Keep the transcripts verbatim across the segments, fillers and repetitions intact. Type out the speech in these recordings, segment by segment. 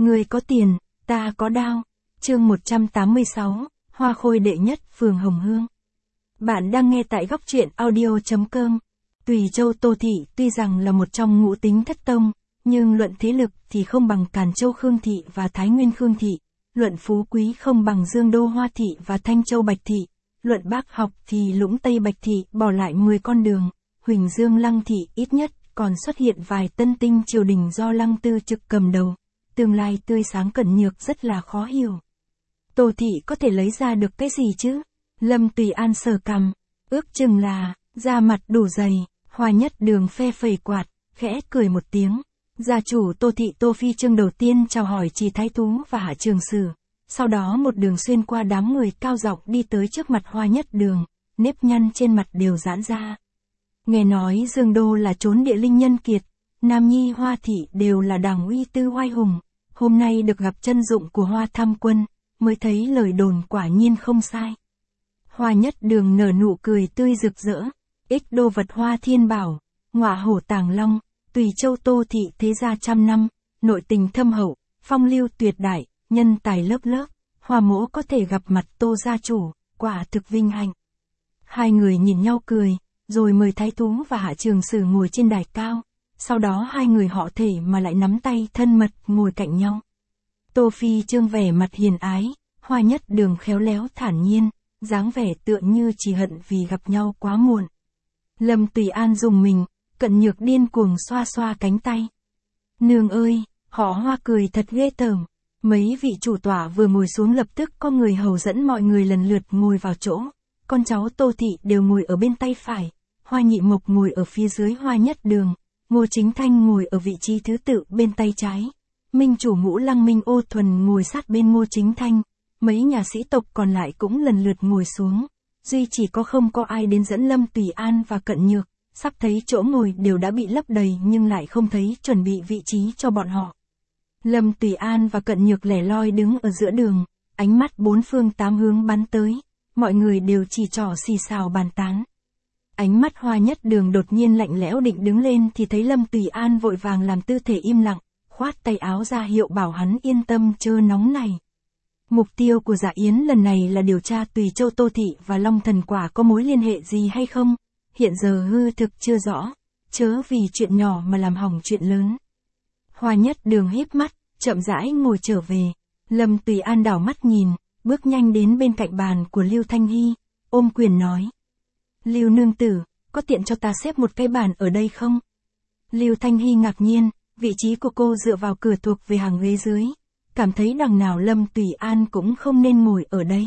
Người có tiền, ta có đao. Chương một trăm tám mươi sáu, Hoa Khôi đệ nhất phường Hồng Hương. Bạn đang nghe tại góc truyện audio chấm com. Tùy Châu Tô Thị tuy rằng là một trong ngũ tính thất tông, nhưng luận thế lực thì không bằng Càn Châu Khương Thị và Thái Nguyên Khương Thị, luận phú quý không bằng Dương Đô Hoa Thị và Thanh Châu Bạch Thị, luận bác học thì Lũng Tây Bạch Thị bỏ lại mười con đường, Huỳnh Dương Lăng Thị ít nhất còn xuất hiện vài tân tinh triều đình do Lăng Tư Trực cầm đầu, tương lai tươi sáng Cẩn Nhược rất là khó hiểu. Tô Thị có thể lấy ra được cái gì chứ? Lâm Tùy An sờ cằm, ước chừng là, da mặt đủ dày, Hoa Nhất Đường phe phẩy quạt, khẽ cười một tiếng. Gia chủ Tô Thị Tô Phi Trương đầu tiên chào hỏi Trì Thái Thú và Hạ Trường Sử, sau đó một đường xuyên qua đám người cao giọng đi tới trước mặt Hoa Nhất Đường, nếp nhăn trên mặt đều giãn ra. Nghe nói Dương Đô là trốn địa linh nhân kiệt, Nam Nhi Hoa Thị đều là đảng uy tư oai hùng, hôm nay được gặp chân dụng của Hoa Tham Quân, mới thấy lời đồn quả nhiên không sai. Hoa Nhất Đường nở nụ cười tươi rực rỡ, ích đô vật Hoa Thiên Bảo, ngọa hổ tàng long, Tùy Châu Tô Thị thế gia trăm năm, nội tình thâm hậu, phong lưu tuyệt đại, nhân tài lớp lớp, Hoa mỗ có thể gặp mặt Tô gia chủ, quả thực vinh hạnh. Hai người nhìn nhau cười, rồi mời Thái Thú và Hạ Trường Sử ngồi trên đài cao, sau đó hai người họ thể mà lại nắm tay thân mật ngồi cạnh nhau. Tô Phi Trương vẻ mặt hiền ái, Hoa Nhất Đường khéo léo thản nhiên, dáng vẻ tựa như chỉ hận vì gặp nhau quá muộn. Lâm Tùy An dùng mình, Cận Nhược điên cuồng xoa xoa cánh tay. Nương ơi, họ Hoa cười thật ghê tởm. Mấy vị chủ tọa vừa ngồi xuống lập tức có người hầu dẫn mọi người lần lượt ngồi vào chỗ. Con cháu Tô Thị đều ngồi ở bên tay phải, Hoa Nhị Mộc ngồi ở phía dưới Hoa Nhất Đường, Ngô Chính Thanh ngồi ở vị trí thứ tự bên tay trái. Minh chủ Ngũ Lăng Minh Ô Thuần ngồi sát bên Ngô Chính Thanh, mấy nhà sĩ tộc còn lại cũng lần lượt ngồi xuống. Duy chỉ có không có ai đến dẫn Lâm Tùy An và Cận Nhược, sắp thấy chỗ ngồi đều đã bị lấp đầy nhưng lại không thấy chuẩn bị vị trí cho bọn họ. Lâm Tùy An và Cận Nhược lẻ loi đứng ở giữa đường, ánh mắt bốn phương tám hướng bắn tới, mọi người đều chỉ trỏ xì xào bàn tán. Ánh mắt Hoa Nhất Đường đột nhiên lạnh lẽo định đứng lên thì thấy Lâm Tùy An vội vàng làm tư thể im lặng, khoát tay áo ra hiệu bảo hắn yên tâm chớ nóng này. Mục tiêu của Dạ Yến lần này là điều tra Tùy Châu Tô Thị và Long Thần Quả có mối liên hệ gì hay không, hiện giờ hư thực chưa rõ, chớ vì chuyện nhỏ mà làm hỏng chuyện lớn. Hoa Nhất Đường híp mắt, chậm rãi ngồi trở về, Lâm Tùy An đảo mắt nhìn, bước nhanh đến bên cạnh bàn của Lưu Thanh Hy, ôm quyền nói. Lưu nương tử, có tiện cho ta xếp một cái bàn ở đây không? Lưu Thanh Hy ngạc nhiên, vị trí của cô dựa vào cửa thuộc về hàng ghế dưới, cảm thấy đằng nào Lâm Tùy An cũng không nên ngồi ở đây.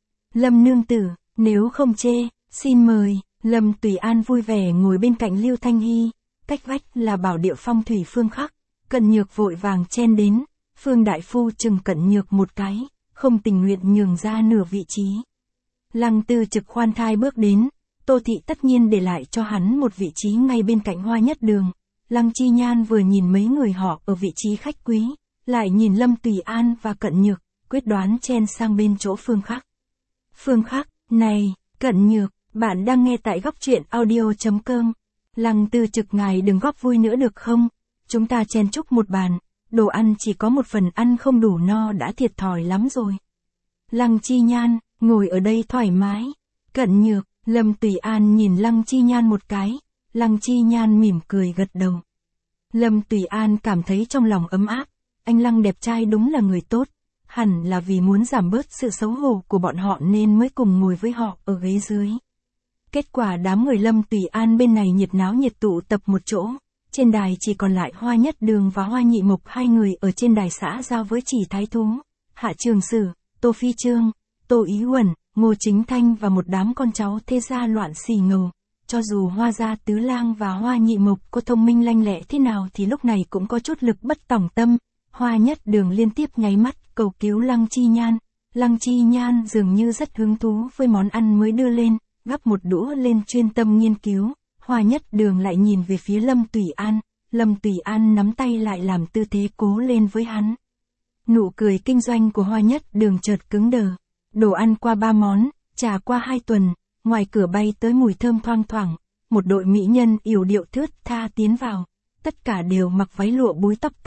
Lâm nương tử, nếu không chê, xin mời. Lâm Tùy An vui vẻ ngồi bên cạnh Lưu Thanh Hy, cách vách là bảo địa phong thủy Phương Khắc. Cận Nhược vội vàng chen đến, Phương đại phu chừng Cận Nhược một cái, không tình nguyện nhường ra nửa vị trí. Lăng Tư Trực khoan thai bước đến, Tô Thị tất nhiên để lại cho hắn một vị trí ngay bên cạnh Hoa Nhất Đường. Lăng Chi Nhan vừa nhìn mấy người họ ở vị trí khách quý, lại nhìn Lâm Tùy An và Cận Nhược, quyết đoán chen sang bên chỗ Phương Khắc. Phương Khắc, này, Cận Nhược, bạn đang nghe tại góc truyện audio chấm com. Lăng Tư Trực ngài đừng góp vui nữa được không? Chúng ta chen chúc một bàn, đồ ăn chỉ có một phần ăn không đủ no đã thiệt thòi lắm rồi. Lăng Chi Nhan, ngồi ở đây thoải mái. Cận Nhược, Lâm Tùy An nhìn Lăng Chi Nhan một cái, Lăng Chi Nhan mỉm cười gật đầu. Lâm Tùy An cảm thấy trong lòng ấm áp, anh Lăng đẹp trai đúng là người tốt, hẳn là vì muốn giảm bớt sự xấu hổ của bọn họ nên mới cùng ngồi với họ ở ghế dưới. Kết quả đám người Lâm Tùy An bên này nhiệt náo nhiệt tụ tập một chỗ, trên đài chỉ còn lại Hoa Nhất Đường và Hoa Nhị Mộc hai người ở trên đài xã giao với Trì Thái Thú, Hạ Trường Sử, Tô Phi Trương, Tô Ý Huẩn, Ngô Chính Thanh và một đám con cháu thế gia loạn xì ngầu. Cho dù Hoa gia Tứ Lang và Hoa Nhị Mộc có thông minh lanh lẹ thế nào thì lúc này cũng có chút lực bất tòng tâm. Hoa Nhất Đường liên tiếp nháy mắt cầu cứu Lăng Chi Nhan. Lăng Chi Nhan dường như rất hứng thú với món ăn mới đưa lên, gắp một đũa lên chuyên tâm nghiên cứu. Hoa Nhất Đường lại nhìn về phía Lâm Tùy An, Lâm Tùy An nắm tay lại làm tư thế cố lên với hắn. Nụ cười kinh doanh của Hoa Nhất Đường chợt cứng đờ. Đồ ăn qua ba món, trà qua hai tuần, ngoài cửa bay tới mùi thơm thoang thoảng, một đội mỹ nhân yểu điệu thướt tha tiến vào, tất cả đều mặc váy lụa búi tóc cao,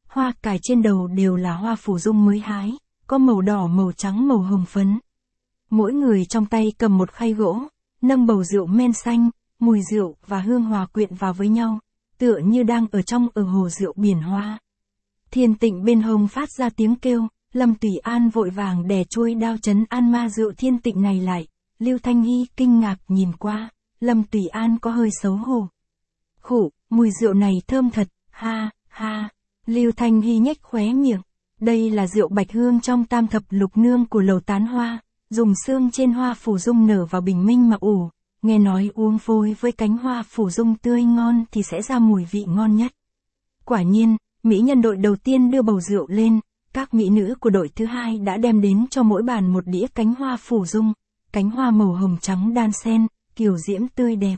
hoa cài trên đầu đều là hoa phù dung mới hái, có màu đỏ màu trắng màu hồng phấn. Mỗi người trong tay cầm một khay gỗ, nâng bầu rượu men xanh, mùi rượu và hương hòa quyện vào với nhau, tựa như đang ở trong ở hồ rượu biển hoa. Thiên Tịnh bên hông phát ra tiếng kêu, Lâm Tùy An vội vàng đè chuôi đao trấn an ma rượu Thiên Tịnh này lại. Lưu Thanh Hy kinh ngạc nhìn qua, Lâm Tùy An có hơi xấu hổ. Khụ, mùi rượu này thơm thật, ha, ha. Lưu Thanh Hy nhếch khóe miệng. Đây là rượu bạch hương trong tam thập lục nương của lầu tán hoa, dùng xương trên hoa phù dung nở vào bình minh mà ủ. Nghe nói uống phối với cánh hoa phù dung tươi ngon thì sẽ ra mùi vị ngon nhất. Quả nhiên, mỹ nhân đội đầu tiên đưa bầu rượu lên, các mỹ nữ của đội thứ hai đã đem đến cho mỗi bàn một đĩa cánh hoa phù dung, cánh hoa màu hồng trắng đan xen, kiều diễm tươi đẹp.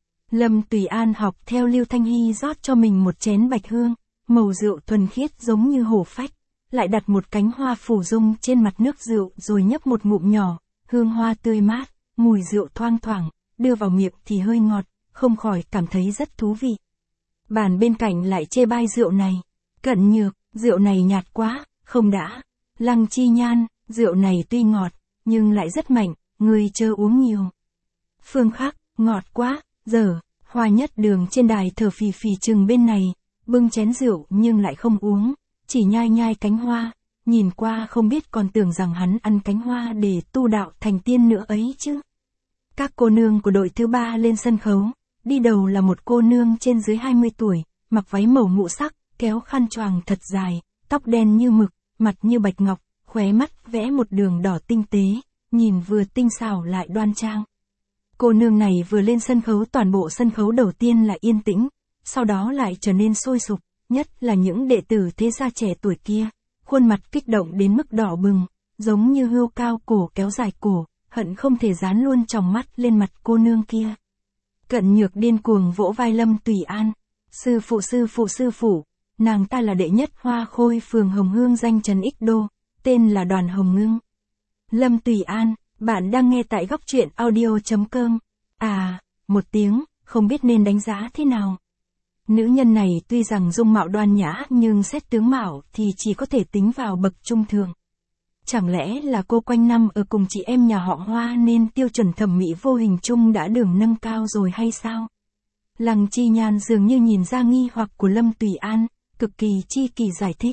Lâm Tùy An học theo Lưu Thanh Hy rót cho mình một chén bạch hương, màu rượu thuần khiết giống như hổ phách, lại đặt một cánh hoa phù dung trên mặt nước rượu rồi nhấp một ngụm nhỏ, hương hoa tươi mát, mùi rượu thoang thoảng, đưa vào miệng thì hơi ngọt, không khỏi cảm thấy rất thú vị. Bàn bên cạnh lại chê bai rượu này, Cận Nhược, rượu này nhạt quá, không đã. Lăng Chi Nhan, rượu này tuy ngọt, nhưng lại rất mạnh, người chớ uống nhiều. Phương Khắc, ngọt quá, dở. Hoa Nhất Đường trên đài thở phì phì chừng bên này, bưng chén rượu nhưng lại không uống, chỉ nhai nhai cánh hoa, nhìn qua không biết còn tưởng rằng hắn ăn cánh hoa để tu đạo thành tiên nữa ấy chứ. Các cô nương của đội thứ ba lên sân khấu, đi đầu là một cô nương trên dưới hai mươi tuổi, mặc váy màu ngũ sắc, kéo khăn choàng thật dài, tóc đen như mực, mặt như bạch ngọc, khóe mắt vẽ một đường đỏ tinh tế, nhìn vừa tinh xảo lại đoan trang. Cô nương này vừa lên sân khấu toàn bộ sân khấu đầu tiên là yên tĩnh, sau đó lại trở nên sôi sục, nhất là những đệ tử thế gia trẻ tuổi kia, khuôn mặt kích động đến mức đỏ bừng, giống như hươu cao cổ kéo dài cổ, hận không thể dán luôn tròng mắt lên mặt cô nương kia. Cận Nhược điên cuồng vỗ vai Lâm Tùy An, sư phụ sư phụ sư phụ, nàng ta là đệ nhất hoa khôi phường Hồng Hương danh chấn Ích Đô, tên là Đoàn Hồng Ngưng. Lâm Tùy An, bạn đang nghe tại góc truyện audio chấm com. À, một tiếng, không biết nên đánh giá thế nào. Nữ nhân này tuy rằng dung mạo đoan nhã nhưng xét tướng mạo thì chỉ có thể tính vào bậc trung thượng. Chẳng lẽ là cô quanh năm ở cùng chị em nhà họ Hoa nên tiêu chuẩn thẩm mỹ vô hình chung đã đường nâng cao rồi hay sao? Lăng Chi Nhan dường như nhìn ra nghi hoặc của Lâm Tùy An, cực kỳ chi kỳ giải thích.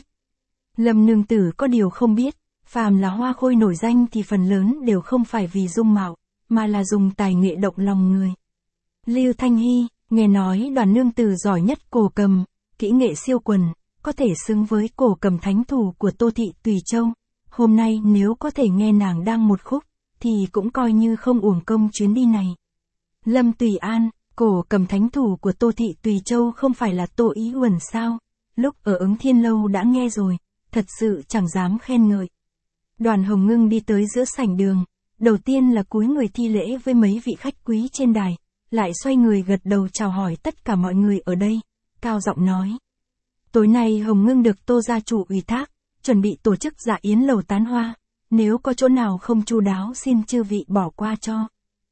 Lâm nương tử có điều không biết, phàm là hoa khôi nổi danh thì phần lớn đều không phải vì dung mạo, mà là dùng tài nghệ động lòng người. Lưu Thanh Hy, nghe nói Đoàn nương tử giỏi nhất cổ cầm, kỹ nghệ siêu quần, có thể xứng với cổ cầm thánh thủ của Tô Thị Tùy Châu. Hôm nay nếu có thể nghe nàng đang một khúc, thì cũng coi như không uổng công chuyến đi này. Lâm Tùy An, cổ cầm thánh thủ của Tô Thị Tùy Châu không phải là Tô Ý Uẩn sao? Lúc ở Ứng Thiên Lâu đã nghe rồi, thật sự chẳng dám khen ngợi. Đoàn Hồng Ngưng đi tới giữa sảnh đường, đầu tiên là cúi người thi lễ với mấy vị khách quý trên đài, lại xoay người gật đầu chào hỏi tất cả mọi người ở đây, cao giọng nói. Tối nay Hồng Ngưng được Tô gia chủ ủy thác, chuẩn bị tổ chức dạ yến lầu tán hoa, nếu có chỗ nào không chu đáo xin chư vị bỏ qua cho.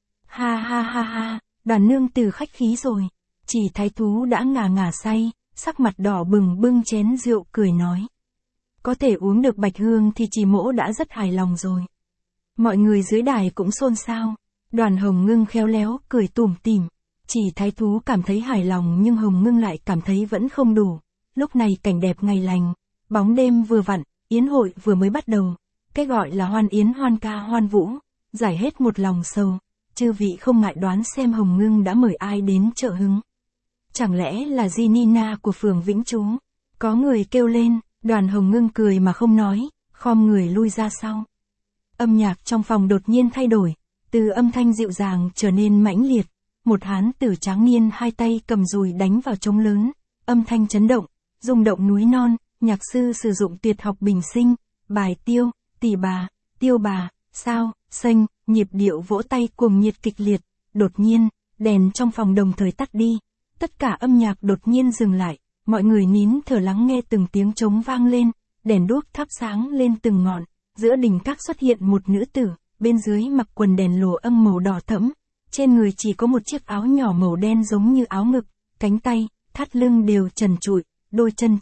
Ha ha ha ha, Đoàn nương tử khách khí rồi, chỉ thái thú đã ngà ngà say, sắc mặt đỏ bừng bưng chén rượu cười nói. Có thể uống được bạch hương thì chỉ mỗ đã rất hài lòng rồi. Mọi người dưới đài cũng xôn xao, Đoàn Hồng Ngưng khéo léo cười tủm tỉm, chỉ thái thú cảm thấy hài lòng nhưng Hồng Ngưng lại cảm thấy vẫn không đủ. Lúc này cảnh đẹp ngày lành, bóng đêm vừa vặn, yến hội vừa mới bắt đầu, cái gọi là hoan yến hoan ca hoan vũ, giải hết một lòng sầu, chư vị không ngại đoán xem Hồng Ngưng đã mời ai đến trợ hứng. Chẳng lẽ là Di Nina của phường Vĩnh Trú? Có người kêu lên, Đoàn Hồng Ngưng cười mà không nói, khom người lui ra sau. Âm nhạc trong phòng đột nhiên thay đổi, từ âm thanh dịu dàng trở nên mãnh liệt, một hán tử tráng niên hai tay cầm dùi đánh vào trống lớn, âm thanh chấn động, rung động núi non, nhạc sư sử dụng tuyệt học bình sinh, bài tiêu, tỷ bà, tiêu bà, sao, xanh, nhịp điệu vỗ tay cuồng nhiệt kịch liệt, đột nhiên, đèn trong phòng đồng thời tắt đi, tất cả âm nhạc đột nhiên dừng lại, mọi người nín thở lắng nghe từng tiếng trống vang lên, đèn đuốc thắp sáng lên từng ngọn, giữa đình các xuất hiện một nữ tử, bên dưới mặc quần đèn lụa âng màu đỏ thẫm, trên người chỉ có một chiếc áo nhỏ màu đen giống như áo ngực, cánh tay, thắt lưng đều trần trụi, đôi chân trần,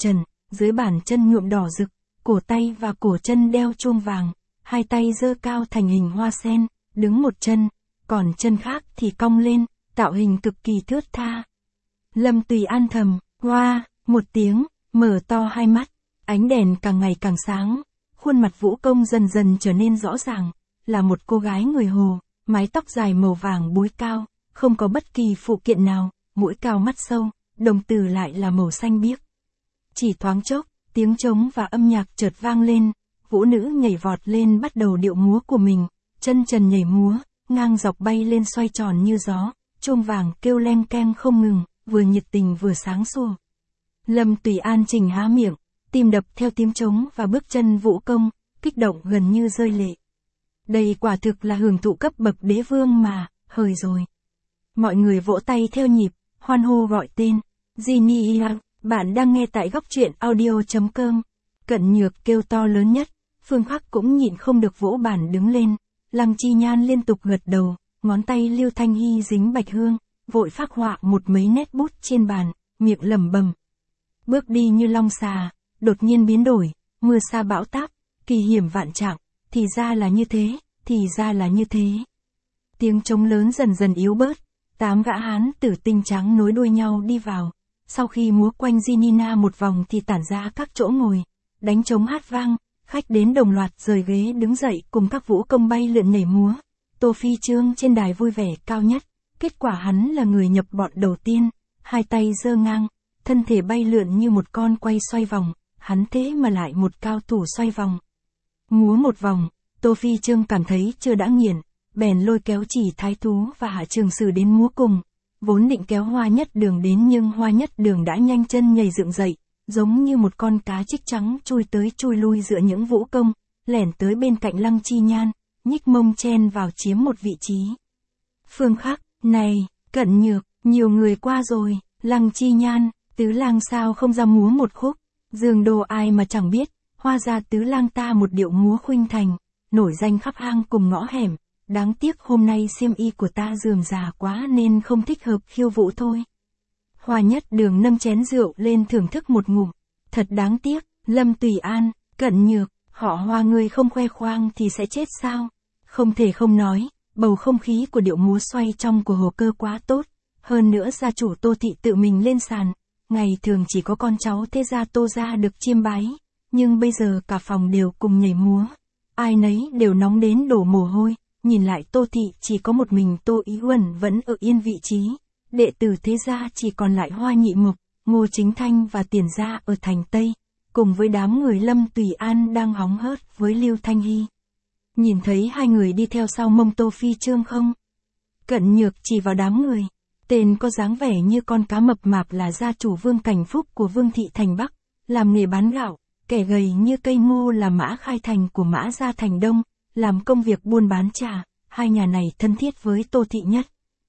dưới bàn chân nhuộm đỏ rực, cổ tay và cổ chân đeo chuông vàng, hai tay giơ cao thành hình hoa sen, đứng một chân, còn chân khác thì cong lên, tạo hình cực kỳ thướt tha. Lâm Tùy An thầm, hoa, một tiếng, mở to hai mắt, ánh đèn càng ngày càng sáng, khuôn mặt Vũ Công dần dần trở nên rõ ràng, là một cô gái người Hồ, mái tóc dài màu vàng búi cao, không có bất kỳ phụ kiện nào, mũi cao mắt sâu, đồng tử lại là màu xanh biếc. Chỉ thoáng chốc, tiếng trống và âm nhạc chợt vang lên, vũ nữ nhảy vọt lên bắt đầu điệu múa của mình, chân trần nhảy múa, ngang dọc bay lên xoay tròn như gió, chuông vàng kêu leng keng không ngừng, vừa nhiệt tình vừa sáng sủa. Lâm Tùy An chỉnh há miệng, tim đập theo tiếng trống và bước chân Vũ Công, kích động gần như rơi lệ. Đây quả thực là hưởng thụ cấp bậc đế vương mà, hời rồi. Mọi người vỗ tay theo nhịp, hoan hô gọi tên. Genia, bạn đang nghe tại góc truyện audio.com. Cận Nhược kêu to lớn nhất, Phương Khắc cũng nhịn không được vỗ bàn đứng lên. Lăng Chi Nhan liên tục gật đầu, ngón tay Lưu Thanh Hy dính bạch hương, vội phác họa một mấy nét bút trên bàn, miệng lẩm bẩm. Bước đi như long xà, đột nhiên biến đổi, mưa sa bão táp, kỳ hiểm vạn trạng, thì ra là như thế, thì ra là như thế. Tiếng trống lớn dần dần yếu bớt, tám gã hán tử tinh trắng nối đuôi nhau đi vào, sau khi múa quanh Ginina một vòng thì tản ra các chỗ ngồi, đánh trống hát vang, khách đến đồng loạt rời ghế đứng dậy cùng các vũ công bay lượn nhảy múa. Tô Phi Chương trên đài vui vẻ cao nhất, kết quả hắn là người nhập bọn đầu tiên, hai tay giơ ngang, thân thể bay lượn như một con quay xoay vòng, hắn thế mà lại một cao thủ xoay vòng. Múa một vòng, Tô Phi Chương cảm thấy chưa đã nghiền, bèn lôi kéo Chỉ Thái Thú và Hạ Trường Sử đến múa cùng, vốn định kéo Hoa Nhất Đường đến nhưng Hoa Nhất Đường đã nhanh chân nhảy dựng dậy, giống như một con cá trích trắng chui tới chui lui giữa những vũ công, lẻn tới bên cạnh Lăng Chi Nhan, nhích mông chen vào chiếm một vị trí. Phương Khắc, này, Cận Nhược, nhiều người qua rồi, Lăng Chi Nhan, Tứ Lang sao không ra múa một khúc, Dương Đô ai mà chẳng biết, hóa ra Tứ Lang ta một điệu múa khuynh thành, nổi danh khắp hang cùng ngõ hẻm, đáng tiếc hôm nay xiêm y của ta rườm rà quá nên không thích hợp khiêu vũ thôi. Hoa Nhất Đường nâng chén rượu lên thưởng thức một ngụm, thật đáng tiếc, Lâm Tùy An, Cận Nhược, họ Hoa ngươi không khoe khoang thì sẽ chết sao? Không thể không nói, bầu không khí của điệu múa xoay trong của Hồ Cơ quá tốt, hơn nữa gia chủ Tô Thị tự mình lên sàn, ngày thường chỉ có con cháu thế gia Tô gia được chiêm bái, nhưng bây giờ cả phòng đều cùng nhảy múa, ai nấy đều nóng đến đổ mồ hôi, nhìn lại Tô Thị chỉ có một mình Tô Ý Uẩn vẫn ở yên vị trí, đệ tử thế gia chỉ còn lại Hoa Nhị Mục, Ngô Chính Thanh và Tiền gia ở thành Tây, cùng với đám người Lâm Tùy An đang hóng hớt với Lưu Thanh Hy. Nhìn thấy hai người đi theo sau mông Tô Phi Chương không? Cận Nhược chỉ vào đám người, tên có dáng vẻ như con cá mập mạp là gia chủ Vương Cảnh Phúc của Vương Thị Thành Bắc, làm nghề bán gạo, kẻ gầy như cây ngô là Mã Khai Thành của Mã Gia Thành Đông, làm công việc buôn bán trà, hai nhà này thân thiết với Tô Thị nhất.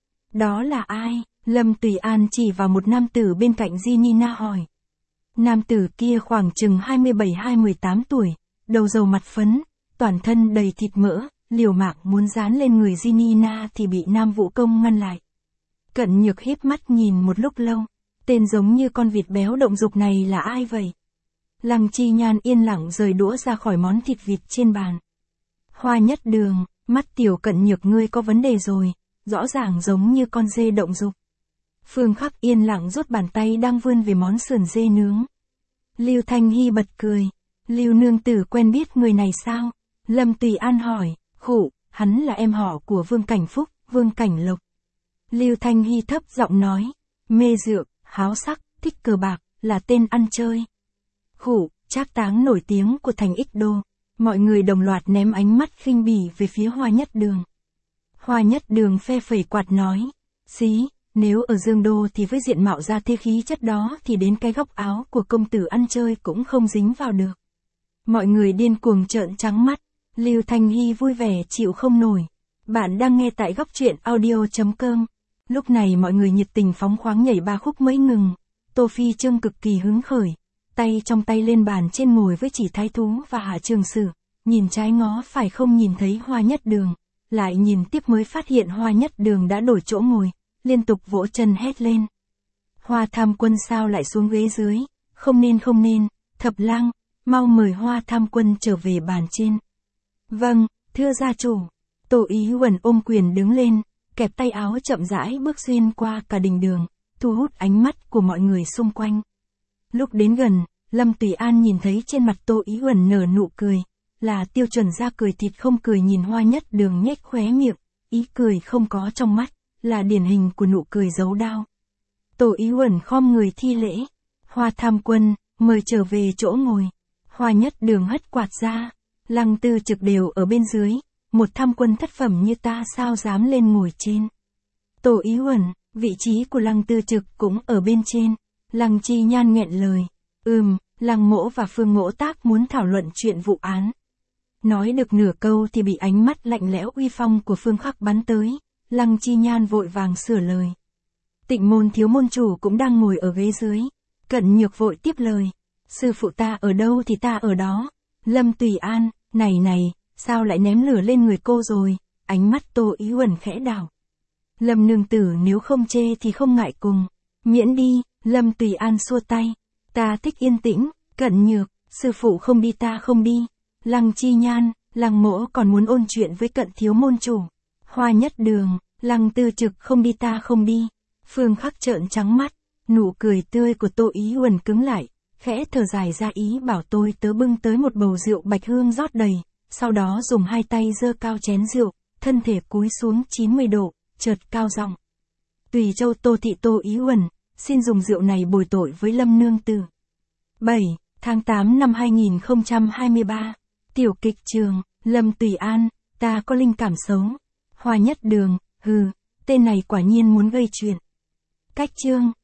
Đó là ai? Lâm Tùy An chỉ vào một nam tử bên cạnh Ginina hỏi. Nam tử kia khoảng chừng hai mươi bảy hai mươi tám tuổi, đầu râu mặt phấn, toàn thân đầy thịt mỡ, liều mạng muốn dán lên người Ginina thì bị Nam Vũ Công ngăn lại. Cận Nhược híp mắt nhìn một lúc lâu, tên giống như con vịt béo động dục này là ai vậy? Lăng Chi Nhan yên lặng rời đũa ra khỏi món thịt vịt trên bàn. Hoa Nhất Đường, mắt tiểu Cận Nhược ngươi có vấn đề rồi, rõ ràng giống như con dê động dục. Phương Khắc yên lặng rút bàn tay đang vươn về món sườn dê nướng. Lưu Thanh Hy bật cười. Lưu nương tử quen biết người này sao? Lâm Tùy An hỏi. Khụ, hắn là em họ của Vương Cảnh Phúc, Vương Cảnh Lộc. Lưu Thanh Hy thấp giọng nói. Mê rượu, háo sắc, thích cờ bạc, là tên ăn chơi. Khụ, trác táng nổi tiếng của thành Ích Đô. Mọi người đồng loạt ném ánh mắt khinh bỉ về phía Hoa Nhất Đường. Hoa Nhất Đường phe phẩy quạt nói. Xí, nếu ở Dương Đô thì với diện mạo ra thế khí chất đó thì đến cái góc áo của công tử ăn chơi cũng không dính vào được. Mọi người điên cuồng trợn trắng mắt. Lưu Thanh Hy vui vẻ chịu không nổi. Bạn đang nghe tại góc truyện audio.com. Lúc này mọi người nhiệt tình phóng khoáng nhảy ba khúc mới ngừng. Tô Phi Chương cực kỳ hứng khởi. Tay trong tay lên bàn trên ngồi với Chỉ Thái Thú và Hạ Trường Sử. Nhìn trái ngó phải không nhìn thấy Hoa Nhất Đường. Lại nhìn tiếp mới phát hiện Hoa Nhất Đường đã đổi chỗ ngồi. Liên tục vỗ chân hét lên. Hoa Tham Quân sao lại xuống ghế dưới? Không nên không nên. Thập lang, mau mời Hoa Tham Quân trở về bàn trên. Vâng, thưa gia chủ. Tô Ý Uẩn ôm quyền đứng lên, kẹp tay áo chậm rãi bước xuyên qua cả đình đường, thu hút ánh mắt của mọi người xung quanh. Lúc đến gần, Lâm Tùy An nhìn thấy trên mặt Tô Ý Uẩn nở nụ cười, là tiêu chuẩn ra cười thịt không cười, nhìn Hoa Nhất Đường nhếch khóe miệng, ý cười không có trong mắt, là điển hình của nụ cười giấu đao. Tô Ý Uẩn khom người thi lễ. Hoa Tham Quân, mời trở về chỗ ngồi. Hoa Nhất Đường hất quạt ra. Lăng Tư Trực đều ở bên dưới, một tham quân thất phẩm như ta sao dám lên ngồi trên. Tô Ý Uẩn, vị trí của Lăng Tư Trực cũng ở bên trên. Lăng Chi Nhan nghẹn lời. Ừm, Lăng Mỗ và Phương Ngỗ Tác muốn thảo luận chuyện vụ án. Nói được nửa câu thì bị ánh mắt lạnh lẽo uy phong của Phương Khắc bắn tới. Lăng Chi Nhan vội vàng sửa lời. Tịnh môn thiếu môn chủ cũng đang ngồi ở ghế dưới. Cận Nhược vội tiếp lời. Sư phụ ta ở đâu thì ta ở đó. Lâm Tùy An, này này, sao lại ném lửa lên người cô rồi? Ánh mắt Tô Ý Uẩn khẽ đảo. Lâm nương tử nếu không chê thì không ngại cùng. Miễn đi, Lâm Tùy An xua tay. Ta thích yên tĩnh. Cận Nhược, sư phụ không đi ta không đi. Lăng Chi Nhan, Lăng Mỗ còn muốn ôn chuyện với Cận thiếu môn chủ. Hoa Nhất Đường, Lăng Tư Trực không đi ta không đi. Phương Khắc trợn trắng mắt, nụ cười tươi của Tô Ý Uẩn cứng lại, khẽ thở dài ra ý bảo tôi tớ bưng tới một bầu rượu bạch hương rót đầy, sau đó dùng hai tay giơ cao chén rượu, thân thể cúi xuống chín mươi độ, chợt cao giọng. Tùy Châu Tô thị Tô Ý Uẩn, xin dùng rượu này bồi tội với Lâm nương tử. bảy tháng tám năm hai nghìn không trăm hai mươi ba, tiểu kịch trường, Lâm Tùy An, ta có linh cảm xấu. Hoa Nhất Đường, hừ, tên này quả nhiên muốn gây chuyện. Cách chương